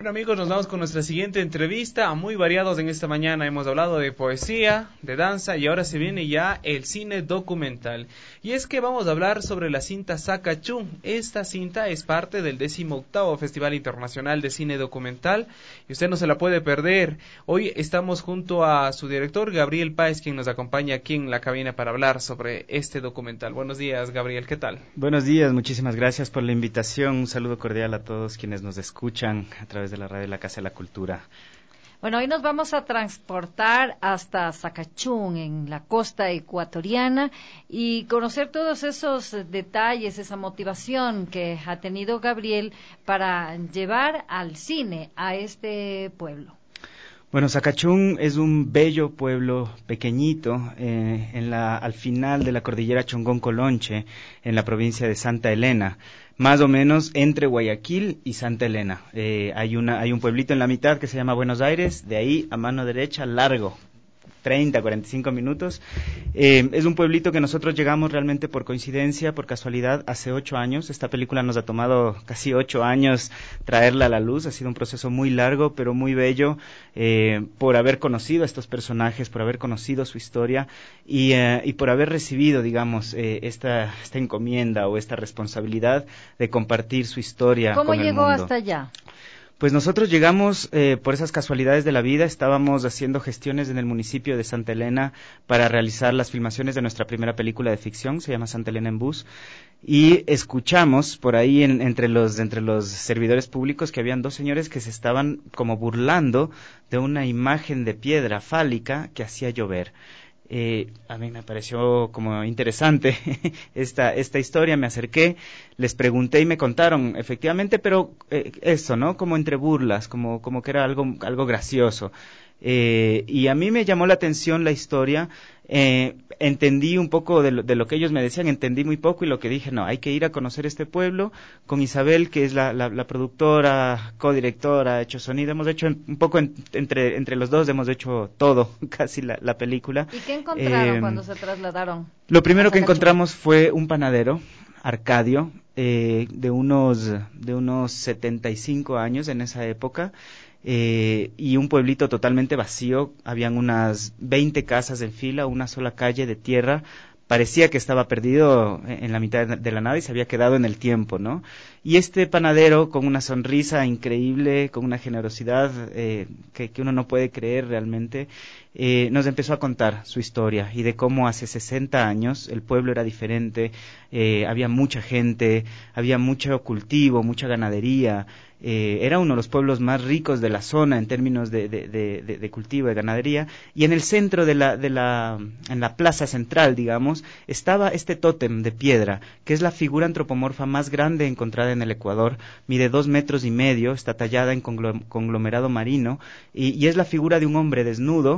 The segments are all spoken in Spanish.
Bueno amigos, nos vamos con nuestra siguiente entrevista, muy variados en esta mañana. Hemos hablado de poesía, de danza y ahora se viene ya el cine documental. Y es que vamos a hablar sobre la cinta Sakachún. Esta cinta es parte del 18º Festival Internacional de Cine Documental y usted no se la puede perder. Hoy estamos junto a su director, Gabriel Páez, quien nos acompaña aquí en la cabina para hablar sobre este documental. Buenos días, Gabriel, ¿qué tal? Buenos días, muchísimas gracias por la invitación. Un saludo cordial a todos quienes nos escuchan a través de la radio de la Casa de la Cultura. Bueno, hoy nos vamos a transportar hasta Sakachún, en la costa ecuatoriana, y conocer todos esos detalles, esa motivación que ha tenido Gabriel para llevar al cine a este pueblo. Bueno, Sakachún es un bello pueblo pequeñito al final de la cordillera Chongón-Colonche, en la provincia de Santa Elena, más o menos entre Guayaquil y Santa Elena. Hay un pueblito en la mitad que se llama Buenos Aires, de ahí a mano derecha, largo, 30, 45 minutos. Es un pueblito que nosotros llegamos realmente por coincidencia, por casualidad, hace 8 años. Esta película nos ha tomado casi 8 años traerla a la luz. Ha sido un proceso muy largo, pero muy bello, por haber conocido a estos personajes, por haber conocido su historia y por haber recibido, digamos, esta encomienda o esta responsabilidad de compartir su historia con el mundo. ¿Cómo llegó hasta allá? Pues nosotros llegamos por esas casualidades de la vida. Estábamos haciendo gestiones en el municipio de Santa Elena para realizar las filmaciones de nuestra primera película de ficción, se llama Santa Elena en Bus, y escuchamos por ahí entre los servidores públicos que habían 2 señores que se estaban como burlando de una imagen de piedra fálica que hacía llover. A mí me pareció como interesante esta historia. Me acerqué, les pregunté y me contaron, efectivamente, pero eso, ¿no? Como entre burlas, como que era algo gracioso. Y a mí me llamó la atención la historia. Entendí un poco de lo que ellos me decían, entendí muy poco, y lo que dije, no, hay que ir a conocer este pueblo. Con Isabel, que es la productora, codirectora, hecho sonido, hemos hecho un poco entre los dos, hemos hecho todo, casi la película. ¿Y qué encontraron cuando se trasladaron? Lo primero que encontramos fue un panadero, Arcadio, de unos 75 años en esa época. Y un pueblito totalmente vacío. Habían unas 20 casas en fila, una sola calle de tierra. Parecía que estaba perdido en la mitad de la nada y se había quedado en el tiempo, ¿no? Y este panadero, con una sonrisa increíble, con una generosidad que uno no puede creer realmente, nos empezó a contar su historia y de cómo hace 60 años el pueblo era diferente. Había mucha gente, había mucho cultivo, mucha ganadería. Era uno de los pueblos más ricos de la zona en términos de cultivo, de ganadería, y en el centro en la plaza central, digamos, estaba este tótem de piedra, que es la figura antropomorfa más grande encontrada en el Ecuador. Mide 2,5 metros, está tallada en conglomerado marino, y es la figura de un hombre desnudo,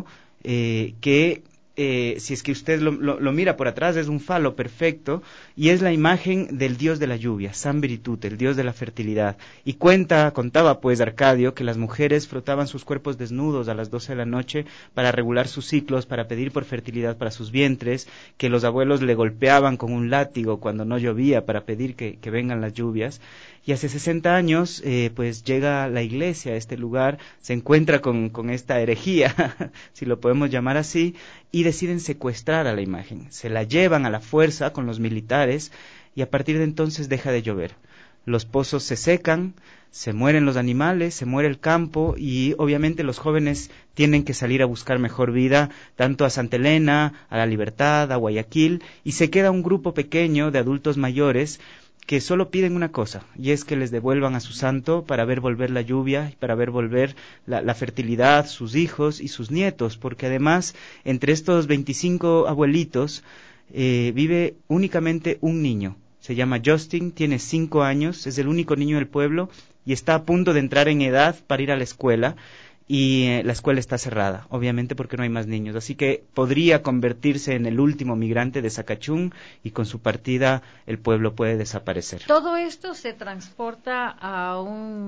que si es que usted lo mira por atrás, es un falo perfecto, y es la imagen del dios de la lluvia, San Viritute, el dios de la fertilidad. Y contaba pues Arcadio que las mujeres frotaban sus cuerpos desnudos a las 12 de la noche para regular sus ciclos, para pedir por fertilidad para sus vientres, que los abuelos le golpeaban con un látigo cuando no llovía para pedir que vengan las lluvias. Y hace 60 años, pues llega la iglesia a este lugar, se encuentra con esta herejía, si lo podemos llamar así, y deciden secuestrar a la imagen. Se la llevan a la fuerza con los militares y a partir de entonces deja de llover. Los pozos se secan, se mueren los animales, se muere el campo y obviamente los jóvenes tienen que salir a buscar mejor vida, tanto a Santa Elena, a La Libertad, a Guayaquil, y se queda un grupo pequeño de adultos mayores que solo piden una cosa, y es que les devuelvan a su santo para ver volver la lluvia, para ver volver la fertilidad, sus hijos y sus nietos, porque además entre estos 25 abuelitos vive únicamente un niño. Se llama Justin, tiene 5 años, es el único niño del pueblo y está a punto de entrar en edad para ir a la escuela. Y la escuela está cerrada, obviamente porque no hay más niños, así que podría convertirse en el último migrante de Sakachún y con su partida el pueblo puede desaparecer. Todo esto se transporta a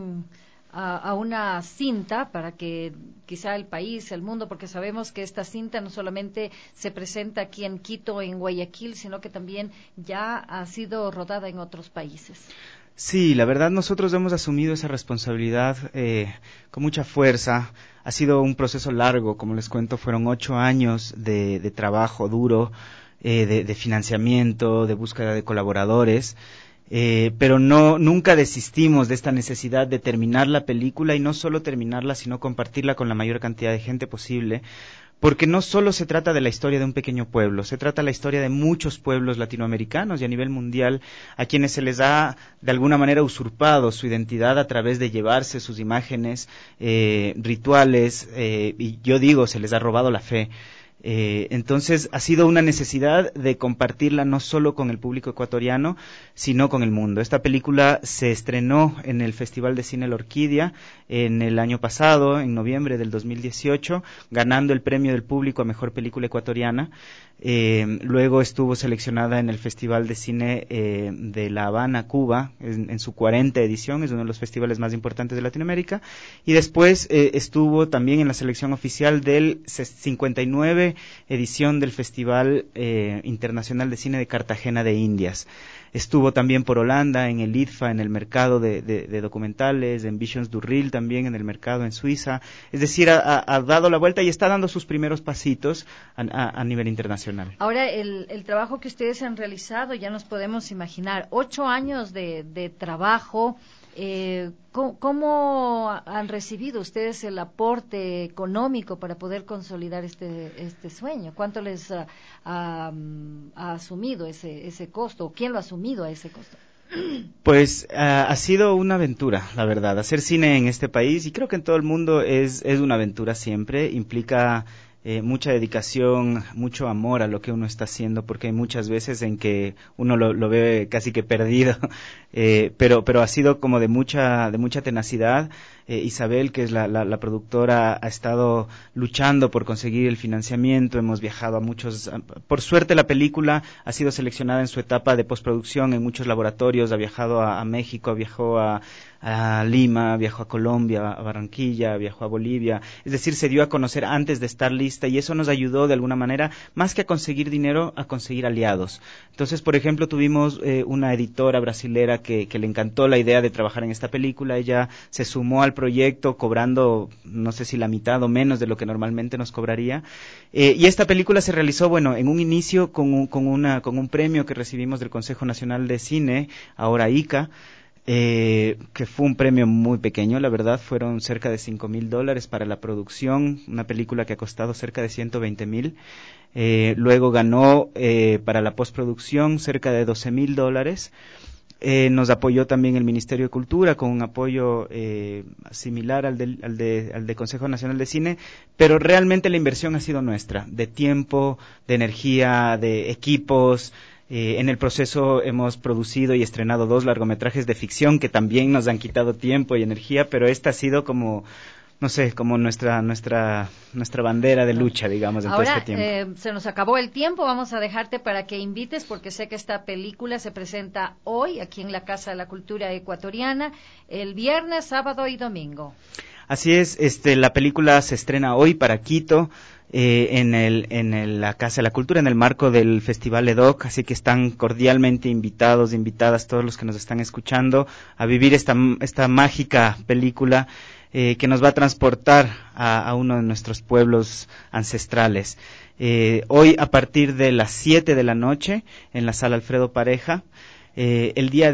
una cinta para que quizá el país, el mundo, porque sabemos que esta cinta no solamente se presenta aquí en Quito, en Guayaquil, sino que también ya ha sido rodada en otros países. Sí, la verdad nosotros hemos asumido esa responsabilidad con mucha fuerza. Ha sido un proceso largo, como les cuento, fueron 8 años de trabajo duro, de financiamiento, de búsqueda de colaboradores. Pero nunca desistimos de esta necesidad de terminar la película, y no solo terminarla, sino compartirla con la mayor cantidad de gente posible, porque no solo se trata de la historia de un pequeño pueblo, se trata de la historia de muchos pueblos latinoamericanos y a nivel mundial, a quienes se les ha de alguna manera usurpado su identidad a través de llevarse sus imágenes, rituales, y yo digo, se les ha robado la fe. Entonces ha sido una necesidad de compartirla no solo con el público ecuatoriano, sino con el mundo. Esta película se estrenó en el Festival de Cine La Orquídea en el año pasado, en noviembre del 2018, ganando el premio del público a Mejor Película Ecuatoriana. Luego estuvo seleccionada en el Festival de Cine de La Habana, Cuba, en su 40ª edición, es uno de los festivales más importantes de Latinoamérica, y después estuvo también en la selección oficial del 59 edición del Festival Internacional de Cine de Cartagena de Indias. Estuvo también por Holanda, en el IDFA, en el mercado de documentales, en Visions du Reel también, en el mercado en Suiza. Es decir, ha dado la vuelta y está dando sus primeros pasitos a nivel internacional. Ahora, el trabajo que ustedes han realizado, ya nos podemos imaginar, 8 años de trabajo. ¿Cómo han recibido ustedes el aporte económico para poder consolidar este sueño? ¿Cuánto les ha asumido ese costo? ¿O quién lo ha asumido a ese costo? Pues ha sido una aventura, la verdad. Hacer cine en este país, y creo que en todo el mundo, es una aventura siempre. Implica mucha dedicación, mucho amor a lo que uno está haciendo, porque hay muchas veces en que uno lo ve casi que perdido, pero ha sido como de mucha tenacidad. Isabel, que es la productora, ha estado luchando por conseguir el financiamiento. Hemos viajado a muchos, por suerte la película ha sido seleccionada en su etapa de postproducción en muchos laboratorios. Ha viajado a México, viajó a Lima, viajó a Colombia, a Barranquilla, viajó a Bolivia. Es decir, se dio a conocer antes de estar lista, y eso nos ayudó de alguna manera, más que a conseguir dinero, a conseguir aliados. Entonces, por ejemplo, tuvimos una editora brasilera que le encantó la idea de trabajar en esta película. Ella se sumó al proyecto cobrando, no sé si la mitad o menos de lo que normalmente nos cobraría. Y esta película se realizó, bueno, en un inicio con un premio que recibimos del Consejo Nacional de Cine, ahora ICA, que fue un premio muy pequeño, la verdad. Fueron cerca de $5,000 para la producción, una película que ha costado cerca de 120,000. Luego ganó para la postproducción cerca de $12,000. Nos apoyó también el Ministerio de Cultura con un apoyo similar al de Consejo Nacional de Cine, pero realmente la inversión ha sido nuestra, de tiempo, de energía, de equipos. En el proceso hemos producido y estrenado 2 largometrajes de ficción que también nos han quitado tiempo y energía, pero esta ha sido como, no sé, como nuestra bandera de lucha, digamos, en todo este tiempo. Ahora, se nos acabó el tiempo. Vamos a dejarte para que invites, porque sé que esta película se presenta hoy aquí en la Casa de la Cultura Ecuatoriana, el viernes, sábado y domingo. Así es, la película se estrena hoy para Quito, en la Casa de la Cultura, en el marco del Festival EDOC, así que están cordialmente invitadas todos los que nos están escuchando a vivir esta mágica película que nos va a transportar a uno de nuestros pueblos ancestrales. Hoy a partir de las 7 de la noche en la Sala Alfredo Pareja. El día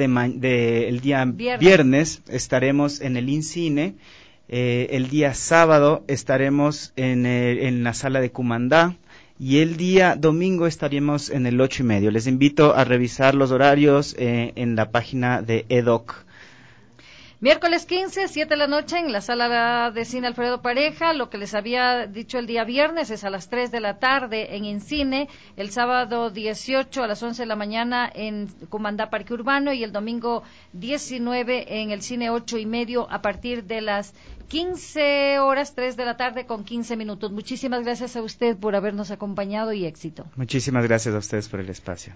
viernes estaremos en el INCINE. El día sábado estaremos en la sala de Cumandá, y el día domingo estaremos en el 8:30. Les invito a revisar los horarios en la página de EDOC. Miércoles 15, 7 de la noche en la Sala de Cine Alfredo Pareja. Lo que les había dicho el día viernes es a las 3 de la tarde en INCINE. El sábado 18 a las 11 de la mañana en Cumandá Parque Urbano. Y el domingo 19 en el Cine 8:30 a partir de las 15 horas, 3 de la tarde con 15 minutos. Muchísimas gracias a usted por habernos acompañado y éxito. Muchísimas gracias a ustedes por el espacio.